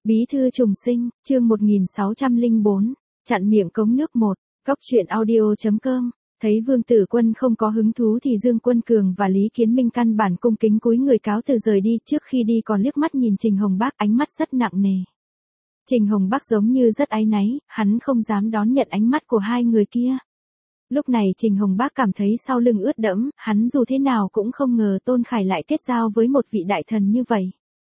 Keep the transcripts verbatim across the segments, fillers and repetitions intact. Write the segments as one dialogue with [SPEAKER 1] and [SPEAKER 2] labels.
[SPEAKER 1] Bí thư trùng sinh, chương một nghìn sáu trăm lẻ bốn, chặn miệng cống nước một, góc truyện audio chấm com. Thấy Vương Tử Quân không có hứng thú thì Dương Quân Cường và Lý Kiến Minh căn bản cung kính cúi người cáo từ rời đi, trước khi đi còn liếc mắt nhìn Trình Hồng Bác, ánh mắt rất nặng nề. Trình Hồng Bác giống như rất áy náy, hắn không dám đón nhận ánh mắt của hai người kia. Lúc này Trình Hồng Bác cảm thấy sau lưng ướt đẫm, hắn dù thế nào cũng không ngờ Tôn Khải lại kết giao với một vị đại thần như vậy.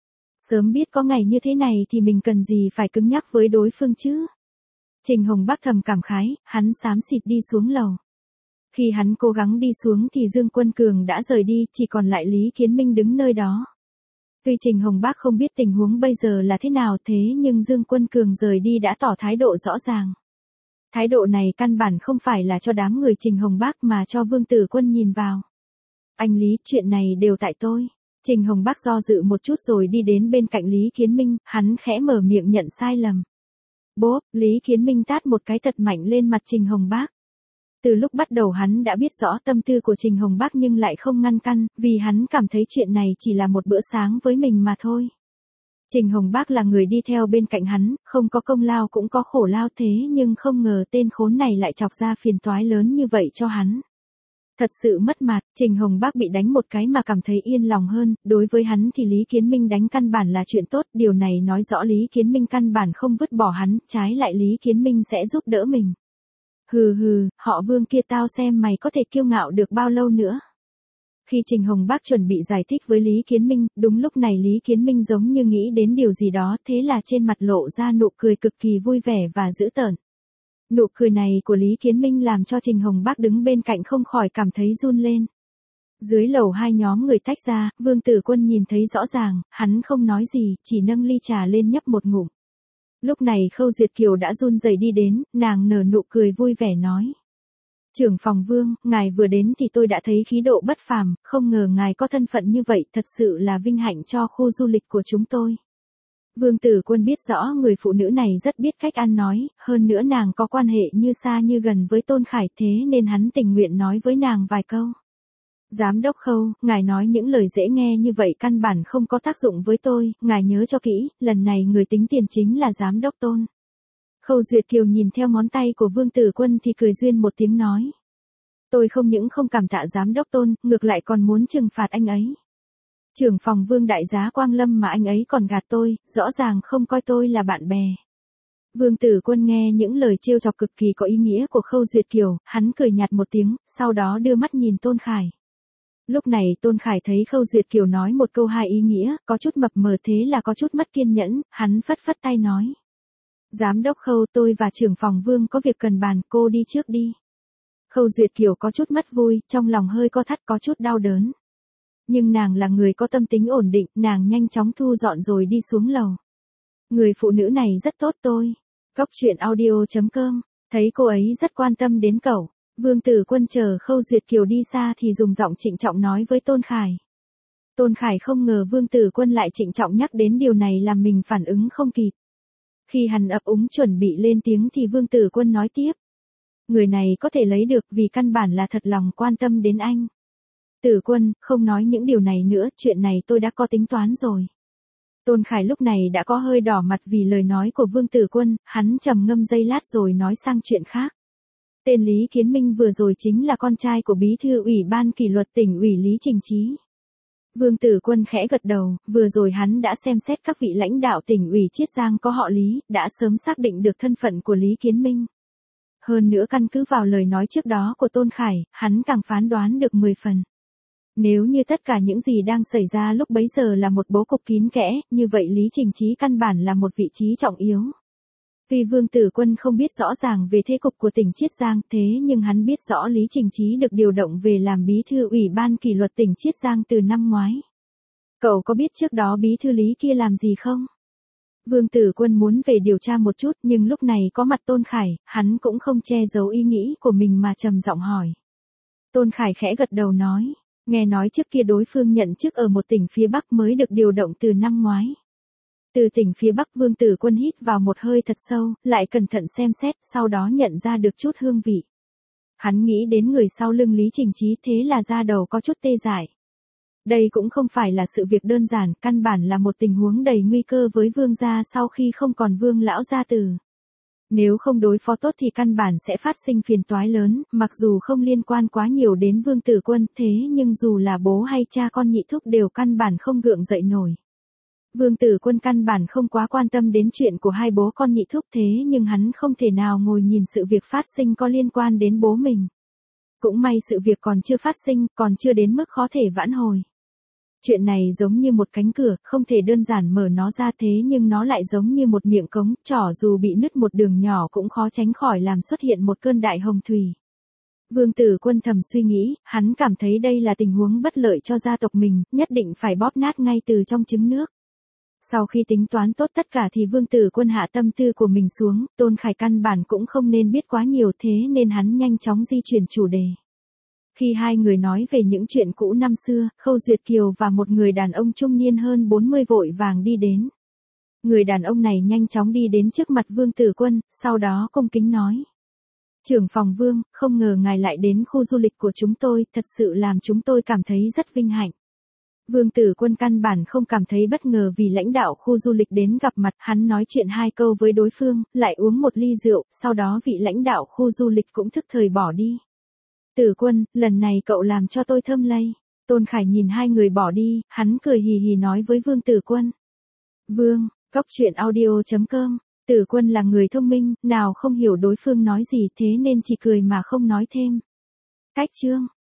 [SPEAKER 1] Sớm biết có ngày như thế này thì mình cần gì phải cứng nhắc với đối phương chứ. Trình Hồng Bác thầm cảm khái, hắn xám xịt đi xuống lầu. Khi hắn cố gắng đi xuống thì Dương Quân Cường đã rời đi, chỉ còn lại Lý Kiến Minh đứng nơi đó. Tuy Trình Hồng Bác không biết tình huống bây giờ là thế nào thế nhưng Dương Quân Cường rời đi đã tỏ thái độ rõ ràng. Thái độ này căn bản không phải là cho đám người Trình Hồng Bác mà cho Vương Tử Quân nhìn vào. Anh Lý, chuyện này đều tại tôi. Trình Hồng Bác do dự một chút rồi đi đến bên cạnh Lý Kiến Minh, hắn khẽ mở miệng nhận sai lầm. Bốp, Lý Kiến Minh tát một cái thật mạnh lên mặt Trình Hồng Bác. Từ lúc bắt đầu hắn đã biết rõ tâm tư của Trình Hồng Bác nhưng lại không ngăn căn, vì hắn cảm thấy chuyện này chỉ là một bữa sáng với mình mà thôi. Trình Hồng Bác là người đi theo bên cạnh hắn, không có công lao cũng có khổ lao thế nhưng không ngờ tên khốn này lại chọc ra phiền toái lớn như vậy cho hắn. Thật sự mất mặt, Trình Hồng Bác bị đánh một cái mà cảm thấy yên lòng hơn, đối với hắn thì Lý Kiến Minh đánh căn bản là chuyện tốt, điều này nói rõ Lý Kiến Minh căn bản không vứt bỏ hắn, trái lại Lý Kiến Minh sẽ giúp đỡ mình. Hừ hừ, họ Vương kia tao xem mày có thể kiêu ngạo được bao lâu nữa. Khi Trình Hồng Bác chuẩn bị giải thích với Lý Kiến Minh, đúng lúc này Lý Kiến Minh giống như nghĩ đến điều gì đó, thế là trên mặt lộ ra nụ cười cực kỳ vui vẻ và dữ tợn. Nụ cười này của Lý Kiến Minh làm cho Trình Hồng Bác đứng bên cạnh không khỏi cảm thấy run lên. Dưới lầu hai nhóm người tách ra, Vương Tử Quân nhìn thấy rõ ràng, hắn không nói gì, chỉ nâng ly trà lên nhấp một ngụm. Lúc này Khâu Duyệt Kiều đã run rẩy đi đến, nàng nở nụ cười vui vẻ nói. Trưởng phòng Vương, ngài vừa đến thì tôi đã thấy khí độ bất phàm, không ngờ ngài có thân phận như vậy, thật sự là vinh hạnh cho khu du lịch của chúng tôi. Vương Tử Quân biết rõ người phụ nữ này rất biết cách ăn nói, hơn nữa nàng có quan hệ như xa như gần với Tôn Khải thế nên hắn tình nguyện nói với nàng vài câu. Giám đốc Khâu, ngài nói những lời dễ nghe như vậy căn bản không có tác dụng với tôi, ngài nhớ cho kỹ, lần này người tính tiền chính là giám đốc Tôn. Khâu Duyệt Kiều nhìn theo ngón tay của Vương Tử Quân thì cười duyên một tiếng nói. Tôi không những không cảm tạ giám đốc Tôn, ngược lại còn muốn trừng phạt anh ấy. Trưởng phòng Vương đại giá Quang Lâm mà anh ấy còn gạt tôi, rõ ràng không coi tôi là bạn bè. Vương Tử Quân nghe những lời trêu chọc cực kỳ có ý nghĩa của Khâu Duyệt Kiều, hắn cười nhạt một tiếng, sau đó đưa mắt nhìn Tôn Khải. Lúc này Tôn Khải thấy Khâu Duyệt Kiều nói một câu hai ý nghĩa, có chút mập mờ thế là có chút mất kiên nhẫn, hắn phất phất tay nói. Giám đốc Khâu, tôi và trưởng phòng Vương có việc cần bàn, cô đi trước đi. Khâu Duyệt Kiều có chút mất vui, trong lòng hơi co thắt có chút đau đớn. Nhưng nàng là người có tâm tính ổn định, nàng nhanh chóng thu dọn rồi đi xuống lầu. Người phụ nữ này rất tốt tôi. Góc truyện audio chấm com, thấy cô ấy rất quan tâm đến cậu. Vương Tử Quân chờ Khâu Duyệt Kiều đi xa thì dùng giọng trịnh trọng nói với Tôn Khải. Tôn Khải không ngờ Vương Tử Quân lại trịnh trọng nhắc đến điều này làm mình phản ứng không kịp. Khi hắn ấp úng chuẩn bị lên tiếng thì Vương Tử Quân nói tiếp. Người này có thể lấy được vì căn bản là thật lòng quan tâm đến anh. Tử Quân, không nói những điều này nữa, chuyện này tôi đã có tính toán rồi. Tôn Khải lúc này đã có hơi đỏ mặt vì lời nói của Vương Tử Quân, hắn trầm ngâm giây lát rồi nói sang chuyện khác. Tên Lý Kiến Minh vừa rồi chính là con trai của bí thư ủy ban kỷ luật tỉnh ủy Lý Trình Trí. Vương Tử Quân khẽ gật đầu, vừa rồi hắn đã xem xét các vị lãnh đạo tỉnh ủy Chiết Giang có họ Lý, đã sớm xác định được thân phận của Lý Kiến Minh. Hơn nữa căn cứ vào lời nói trước đó của Tôn Khải, hắn càng phán đoán được mười phần. Nếu như tất cả những gì đang xảy ra lúc bấy giờ là một bố cục kín kẽ, như vậy Lý Trình Trí căn bản là một vị trí trọng yếu. Tuy Vương Tử Quân không biết rõ ràng về thế cục của tỉnh Chiết Giang thế nhưng hắn biết rõ Lý Trình Trí được điều động về làm bí thư ủy ban kỷ luật tỉnh Chiết Giang từ năm ngoái. Cậu có biết trước đó bí thư Lý kia làm gì không? Vương Tử Quân muốn về điều tra một chút nhưng lúc này có mặt Tôn Khải, hắn cũng không che giấu ý nghĩ của mình mà trầm giọng hỏi. Tôn Khải khẽ gật đầu nói, nghe nói trước kia đối phương nhận chức ở một tỉnh phía Bắc mới được điều động từ năm ngoái. Từ tỉnh phía Bắc Vương Tử Quân hít vào một hơi thật sâu, lại cẩn thận xem xét, sau đó nhận ra được chút hương vị. Hắn nghĩ đến người sau lưng Lý Trình Trí thế là da đầu có chút tê dại. Đây cũng không phải là sự việc đơn giản, căn bản là một tình huống đầy nguy cơ với vương gia sau khi không còn vương lão gia tử. Nếu không đối phó tốt thì căn bản sẽ phát sinh phiền toái lớn, mặc dù không liên quan quá nhiều đến Vương Tử Quân, thế nhưng dù là bố hay cha con Nhị Thúc đều căn bản không gượng dậy nổi. Vương Tử Quân căn bản không quá quan tâm đến chuyện của hai bố con Nhị Thúc, thế nhưng hắn không thể nào ngồi nhìn sự việc phát sinh có liên quan đến bố mình. Cũng may sự việc còn chưa phát sinh, còn chưa đến mức khó thể vãn hồi. Chuyện này giống như một cánh cửa, không thể đơn giản mở nó ra, thế nhưng nó lại giống như một miệng cống, trỏ dù bị nứt một đường nhỏ cũng khó tránh khỏi làm xuất hiện một cơn đại hồng thủy. Vương Tử Quân thầm suy nghĩ, hắn cảm thấy đây là tình huống bất lợi cho gia tộc mình, nhất định phải bóp nát ngay từ trong trứng nước. Sau khi tính toán tốt tất cả thì Vương Tử Quân hạ tâm tư của mình xuống, Tôn Khải căn bản cũng không nên biết quá nhiều, thế nên hắn nhanh chóng di chuyển chủ đề. Khi hai người nói về những chuyện cũ năm xưa, Khâu Duyệt Kiều và một người đàn ông trung niên hơn bốn mươi vội vàng đi đến. Người đàn ông này nhanh chóng đi đến trước mặt Vương Tử Quân, sau đó cung kính nói. Trưởng phòng Vương, không ngờ ngài lại đến khu du lịch của chúng tôi, thật sự làm chúng tôi cảm thấy rất vinh hạnh. Vương Tử Quân căn bản không cảm thấy bất ngờ vì lãnh đạo khu du lịch đến gặp mặt, hắn nói chuyện hai câu với đối phương, lại uống một ly rượu, sau đó vị lãnh đạo khu du lịch cũng thức thời bỏ đi. Tử Quân, lần này cậu làm cho tôi thơm lây. Tôn Khải nhìn hai người bỏ đi, hắn cười hì hì nói với Vương Tử Quân. Vương, Cóc Truyện Audio chấm com. Tử Quân là người thông minh, nào không hiểu đối phương nói gì thế nên chỉ cười mà không nói thêm. Cách chương